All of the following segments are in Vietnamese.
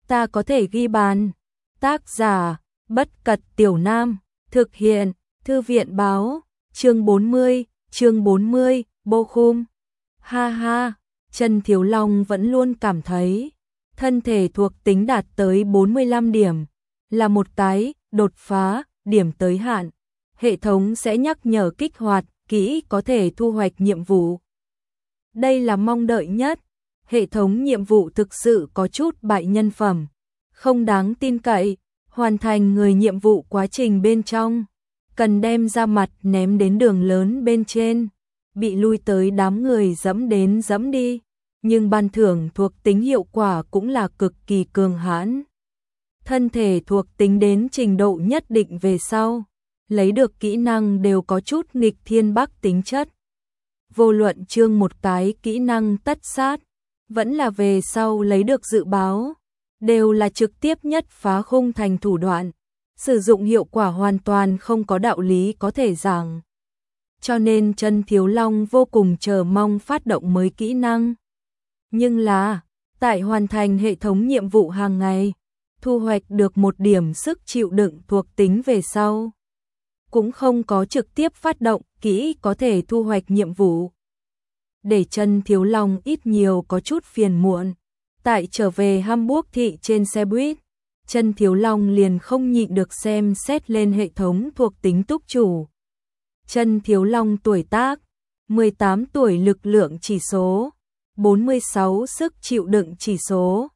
ta có thể ghi bàn. Tác giả, Bất Cật Tiểu Nam, thực hiện, Thư viện báo, chương 40, Bochum. Ha ha, Trần Thiếu Long vẫn luôn cảm thấy, thân thể thuộc tính đạt tới 45 điểm, là một cái đột phá, điểm tới hạn. Hệ thống sẽ nhắc nhở kích hoạt, kỹ có thể thu hoạch nhiệm vụ. Đây là mong đợi nhất. Hệ thống nhiệm vụ thực sự có chút bại nhân phẩm, không đáng tin cậy. Hoàn thành người nhiệm vụ quá trình bên trong, cần đem ra mặt ném đến đường lớn bên trên, bị lui tới đám người dẫm đến dẫm đi, nhưng ban thưởng thuộc tính hiệu quả cũng là cực kỳ cường hãn. Thân thể thuộc tính đến trình độ nhất định về sau, lấy được kỹ năng đều có chút nghịch thiên bắc tính chất. Vô luận chương một cái kỹ năng tất sát, vẫn là về sau lấy được dự báo, đều là trực tiếp nhất phá khung thành thủ đoạn, sử dụng hiệu quả hoàn toàn không có đạo lý có thể giảng. Cho nên Trần Thiếu Long vô cùng chờ mong phát động mới kỹ năng. Nhưng là, tại hoàn thành hệ thống nhiệm vụ hàng ngày, thu hoạch được một điểm sức chịu đựng thuộc tính về sau, cũng không có trực tiếp phát động kỹ có thể thu hoạch nhiệm vụ. Để Trần Thiếu Long ít nhiều có chút phiền muộn. Tại trở về Hamburg thị trên xe buýt, Trần Thiếu Long liền không nhịn được xem xét lên hệ thống thuộc tính túc chủ. Trần Thiếu Long tuổi tác, 18 tuổi lực lượng chỉ số, 46 sức chịu đựng chỉ số,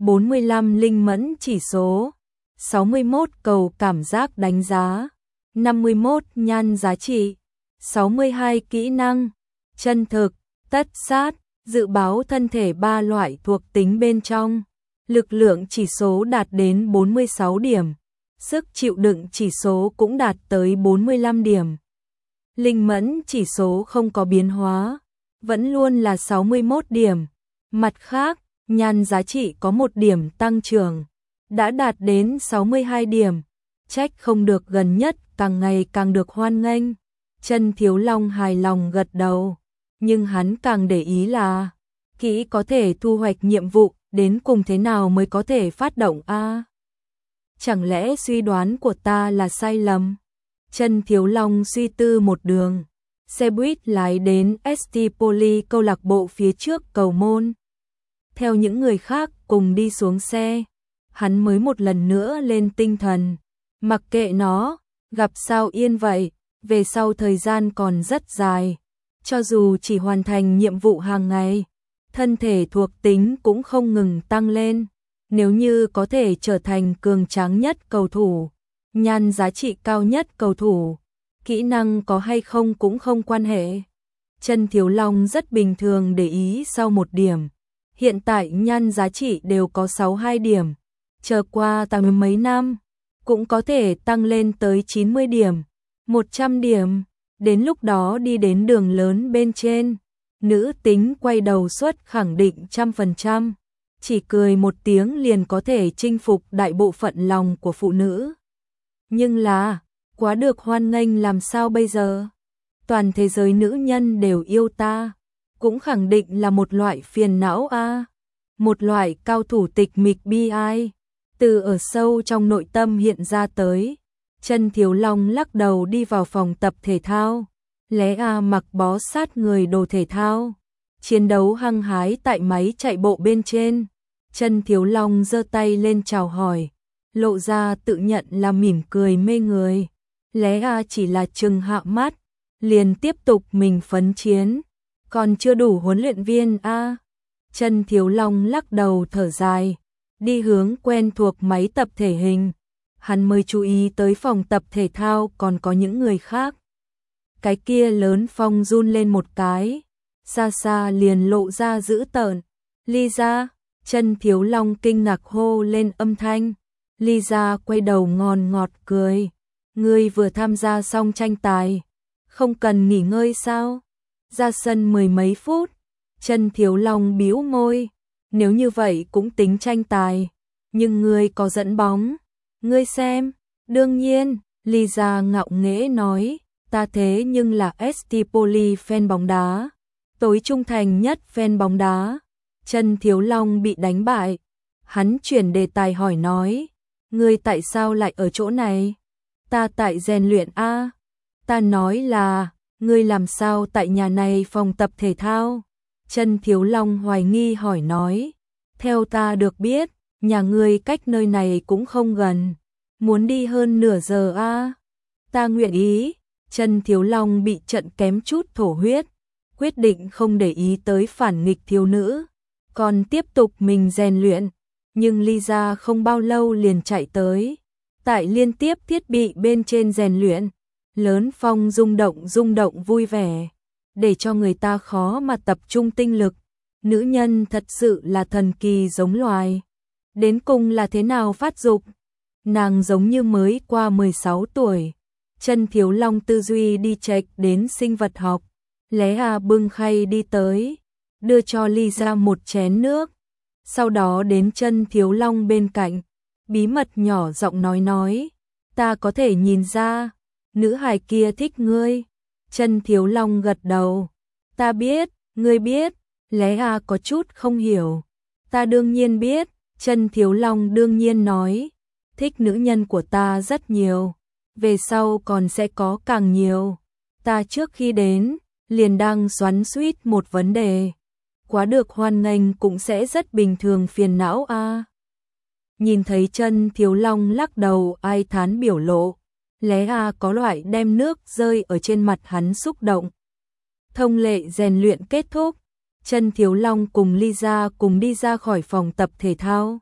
45 linh mẫn chỉ số, 61 cầu cảm giác đánh giá, 51 nhan giá trị, 62 kỹ năng, chân thực, tất sát, dự báo thân thể 3 loại thuộc tính bên trong, lực lượng chỉ số đạt đến 46 điểm, sức chịu đựng chỉ số cũng đạt tới 45 điểm. Linh mẫn chỉ số không có biến hóa, vẫn luôn là 61 điểm. Mặt khác, nhan giá trị có 1 điểm tăng trưởng, đã đạt đến 62 điểm. Trách không được gần nhất càng ngày càng được hoan nghênh. Trần Thiếu Long hài lòng gật đầu, nhưng hắn càng để ý là kỹ có thể thu hoạch nhiệm vụ đến cùng thế nào mới có thể phát động a? Chẳng lẽ suy đoán của ta là sai lầm? Trần Thiếu Long suy tư một đường, xe buýt lái đến ST Poly câu lạc bộ phía trước cầu môn. Theo những người khác cùng đi xuống xe, hắn mới một lần nữa lên tinh thần, mặc kệ nó, gặp sao yên vậy, về sau thời gian còn rất dài, cho dù chỉ hoàn thành nhiệm vụ hàng ngày, thân thể thuộc tính cũng không ngừng tăng lên. Nếu như có thể trở thành cường tráng nhất cầu thủ, nhan giá trị cao nhất cầu thủ, kỹ năng có hay không cũng không quan hệ. Trần Thiếu Long rất bình thường để ý sau 1 điểm. Hiện tại nhan giá trị đều có 62 điểm. Chờ qua tầm mấy năm, cũng có thể tăng lên tới 90 điểm, 100 điểm. Đến lúc đó đi đến đường lớn bên trên, nữ tính quay đầu suất khẳng định 100%. Chỉ cười một tiếng liền có thể chinh phục đại bộ phận lòng của phụ nữ. Nhưng là, quá được hoan nghênh làm sao bây giờ? Toàn thế giới nữ nhân đều yêu ta, cũng khẳng định là một loại phiền não a, một loại cao thủ tịch mịch bi ai, từ ở sâu trong nội tâm hiện ra tới. Trần Thiếu Long lắc đầu đi vào phòng tập thể thao, lé mặc bó sát người đồ thể thao, chiến đấu hăng hái tại máy chạy bộ bên trên. Trần Thiếu Long giơ tay lên chào hỏi, lộ ra tự nhận là mỉm cười mê người. Lé chỉ là chừng hạ mắt, liền tiếp tục mình phấn chiến, còn chưa đủ huấn luyện viên a. Trần Thiếu Long lắc đầu thở dài, đi hướng quen thuộc máy tập thể hình. Hắn mới chú ý tới phòng tập thể thao còn có những người khác. Cái kia lớn phong run lên một cái, xa xa liền lộ ra dữ tợn. Lisa, Trần Thiếu Long kinh ngạc hô lên âm thanh. Lisa quay đầu ngon ngọt cười. Ngươi vừa tham gia xong tranh tài, không cần nghỉ ngơi sao? Ra sân 10 mấy phút. Trần Thiếu Long bĩu môi. Nếu như vậy cũng tính tranh tài. Nhưng ngươi có dẫn bóng. Ngươi xem. Đương nhiên, Lisa ngạo nghễ nói. Ta thế nhưng là ST Poly fan bóng đá. Tối trung thành nhất fan bóng đá. Trần Thiếu Long bị đánh bại. Hắn chuyển đề tài hỏi nói, ngươi tại sao lại ở chỗ này? Ta tại rèn luyện a. Ta nói là, ngươi làm sao tại nhà này phòng tập thể thao? Chân Thiếu Long hoài nghi hỏi nói, theo ta được biết, nhà ngươi cách nơi này cũng không gần, muốn đi hơn nửa giờ a. Ta nguyện ý. Chân Thiếu Long bị trận kém chút thổ huyết, quyết định không để ý tới phản nghịch thiếu nữ, còn tiếp tục mình rèn luyện. Nhưng Lisa không bao lâu liền chạy tới, tại liên tiếp thiết bị bên trên rèn luyện, lớn phong rung động vui vẻ, để cho người ta khó mà tập trung tinh lực. Nữ nhân thật sự là thần kỳ giống loài. Đến cùng là thế nào phát dục? Nàng giống như mới qua 16 tuổi. Chân Thiếu Long tư duy đi chệch đến sinh vật học. Lé bưng khay đi tới, đưa cho Lisa một chén nước. Sau đó đến Chân Thiếu Long bên cạnh, bí mật nhỏ giọng nói, ta có thể nhìn ra, nữ hài kia thích ngươi. Chân Thiếu Long gật đầu, ta biết, ngươi biết. Lé có chút không hiểu, ta đương nhiên biết. Chân Thiếu Long đương nhiên nói, thích nữ nhân của ta rất nhiều, về sau còn sẽ có càng nhiều. Ta trước khi đến, liền đang xoắn xuýt một vấn đề, quá được hoan nghênh cũng sẽ rất bình thường phiền não a. Nhìn thấy Chân Thiếu Long lắc đầu ai thán biểu lộ, Lé có loại đem nước rơi ở trên mặt hắn xúc động. Thông lệ rèn luyện kết thúc, Chân Thiếu Long cùng Lisa cùng đi ra khỏi phòng tập thể thao.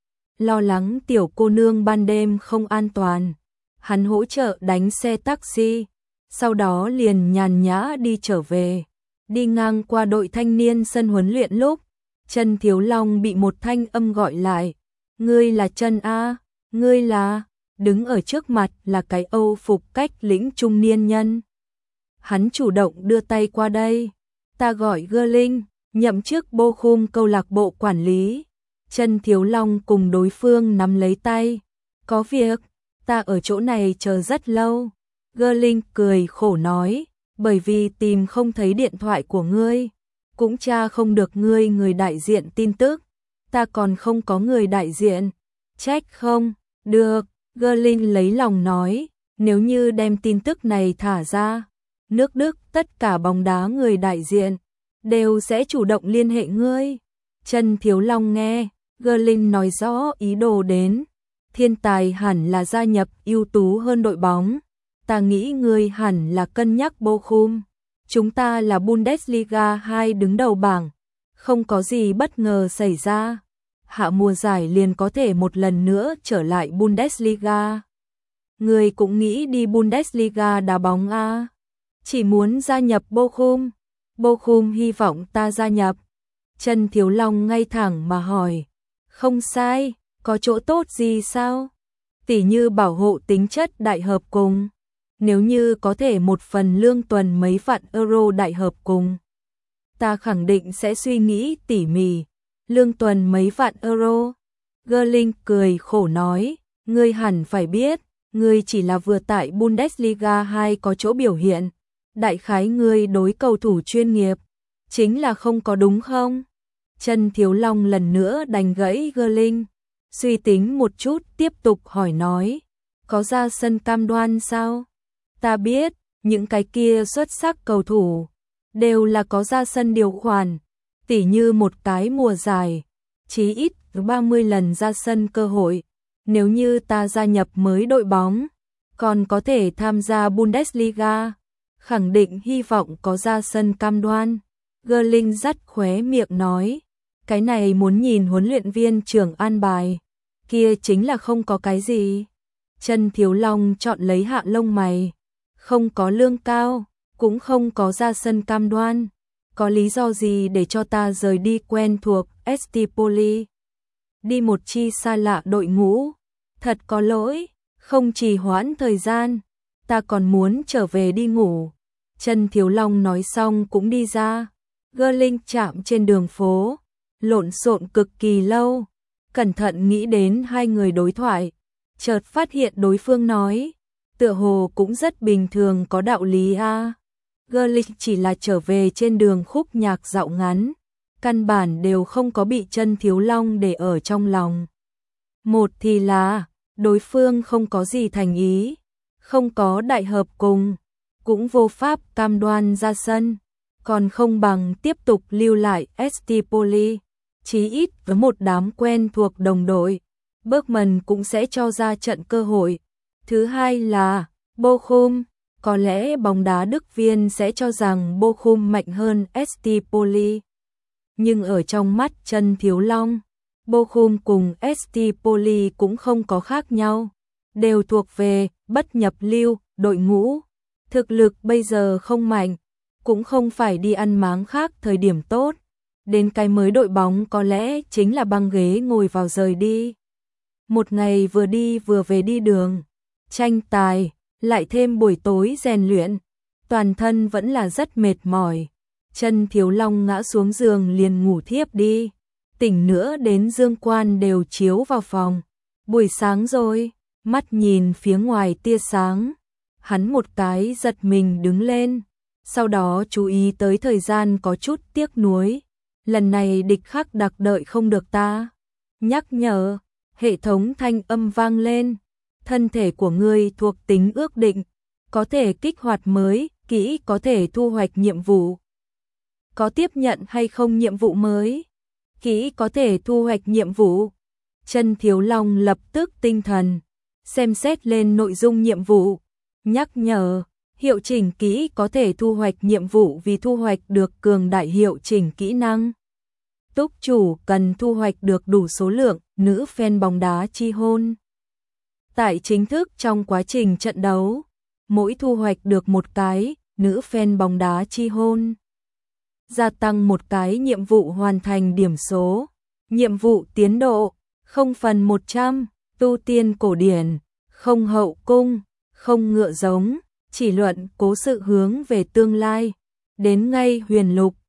Lo lắng tiểu cô nương ban đêm không an toàn, hắn hỗ trợ đánh xe taxi, sau đó liền nhàn nhã đi trở về. Đi ngang qua đội thanh niên sân huấn luyện lúc, Chân Thiếu Long bị một thanh âm gọi lại, ngươi là Chân a? Ngươi là? Đứng ở trước mặt là cái Âu phục cách lĩnh trung niên nhân. Hắn chủ động đưa tay qua đây, ta gọi Gơ Linh, nhậm chức Bochum câu lạc bộ quản lý. Chân Thiếu Long cùng đối phương nắm lấy tay, có việc, ta ở chỗ này chờ rất lâu. Gơ Linh cười khổ nói, bởi vì tìm không thấy điện thoại của ngươi, cũng tra không được ngươi người đại diện tin tức, ta còn không có người đại diện. Trách không? Được, Gơ Linh lấy lòng nói, nếu như đem tin tức này thả ra, nước Đức tất cả bóng đá người đại diện đều sẽ chủ động liên hệ ngươi. Chân Thiếu Long nghe Gơ Linh nói rõ ý đồ đến, thiên tài hẳn là gia nhập ưu tú hơn đội bóng, ta nghĩ ngươi hẳn là cân nhắc Bochum, chúng ta là Bundesliga 2 đứng đầu bảng, không có gì bất ngờ xảy ra, hạ mùa giải liền có thể một lần nữa trở lại Bundesliga. Ngươi cũng nghĩ đi Bundesliga đá bóng a? Chỉ muốn gia nhập Bochum? Bochum hy vọng ta gia nhập. Chân Thiếu Long ngay thẳng mà hỏi, không sai, có chỗ tốt gì sao? Tỉ như bảo hộ tính chất đại hợp cùng, nếu như có thể một phần lương tuần mấy vạn euro đại hợp cùng, ta khẳng định sẽ suy nghĩ tỉ mỉ. Lương tuần mấy vạn euro? Gơ Linh cười khổ nói, ngươi hẳn phải biết, ngươi chỉ là vừa tại Bundesliga 2 có chỗ biểu hiện, đại khái ngươi đối cầu thủ chuyên nghiệp, chính là không có đúng không? Chân Thiếu Long lần nữa đành gãy Gơ Linh, suy tính một chút tiếp tục hỏi nói, có ra sân cam đoan sao? Ta biết, những cái kia xuất sắc cầu thủ đều là có ra sân điều khoản, tỉ như một cái mùa giải, chí ít 30 lần ra sân cơ hội, nếu như ta gia nhập mới đội bóng, còn có thể tham gia Bundesliga, khẳng định hy vọng có ra sân cam đoan. Gơ Linh dắt khóe miệng nói, cái này muốn nhìn huấn luyện viên trưởng an bài, kia chính là không có cái gì. Chân Thiếu Long chọn lấy hạ lông mày, không có lương cao, cũng không có ra sân cam đoan, có lý do gì để cho ta rời đi quen thuộc Estipoli, đi một chi xa lạ đội ngũ? Thật có lỗi, không trì hoãn thời gian, ta còn muốn trở về đi ngủ. Chân Thiếu Long nói xong cũng đi ra. Gơ Linh chạm trên đường phố, lộn xộn cực kỳ lâu, cẩn thận nghĩ đến hai người đối thoại, chợt phát hiện đối phương nói, tựa hồ cũng rất bình thường có đạo lý a. Gơ Linh chỉ là trở về trên đường khúc nhạc dạo ngắn, căn bản đều không có bị Chân Thiếu Long để ở trong lòng. Một thì là đối phương không có gì thành ý, không có đại hợp cùng, cũng vô pháp cam đoan ra sân, còn không bằng tiếp tục lưu lại ST Poly, chí ít với một đám quen thuộc đồng đội, Bergman cũng sẽ cho ra trận cơ hội. Thứ hai là Bochum, có lẽ bóng đá Đức Viên sẽ cho rằng Bochum mạnh hơn ST Poly. Nhưng ở trong mắt Chân Thiếu Long, Bochum cùng ST Poly cũng không có khác nhau, đều thuộc về bất nhập lưu, đội ngũ. Thực lực bây giờ không mạnh, cũng không phải đi ăn máng khác thời điểm tốt. Đến cái mới đội bóng có lẽ chính là băng ghế ngồi vào rời đi. Một ngày vừa đi vừa về đi đường, tranh tài, lại thêm buổi tối rèn luyện, toàn thân vẫn là rất mệt mỏi. Chân Thiếu Long ngã xuống giường liền ngủ thiếp đi, tỉnh nữa đến dương quan đều chiếu vào phòng. Buổi sáng rồi, mắt nhìn phía ngoài tia sáng, hắn một cái giật mình đứng lên, sau đó chú ý tới thời gian có chút tiếc nuối. Lần này địch khắc đặc đợi không được ta. Nhắc nhở, hệ thống thanh âm vang lên. Thân thể của ngươi thuộc tính ước định, có thể kích hoạt mới, kỹ có thể thu hoạch nhiệm vụ. Có tiếp nhận hay không nhiệm vụ mới? Kỹ có thể thu hoạch nhiệm vụ. Chân Thiếu Long lập tức tinh thần, xem xét lên nội dung nhiệm vụ. Nhắc nhở, hiệu chỉnh kỹ có thể thu hoạch nhiệm vụ vì thu hoạch được cường đại hiệu chỉnh kỹ năng. Túc chủ cần thu hoạch được đủ số lượng nữ fan bóng đá chi hôn. Tại chính thức trong quá trình trận đấu, mỗi thu hoạch được một cái nữ fan bóng đá chi hôn, gia tăng một cái nhiệm vụ hoàn thành điểm số. Nhiệm vụ tiến độ 0/100, tu tiên cổ điển, không hậu cung, không ngựa giống, chỉ luận cố sự hướng về tương lai, đến ngay huyền lục,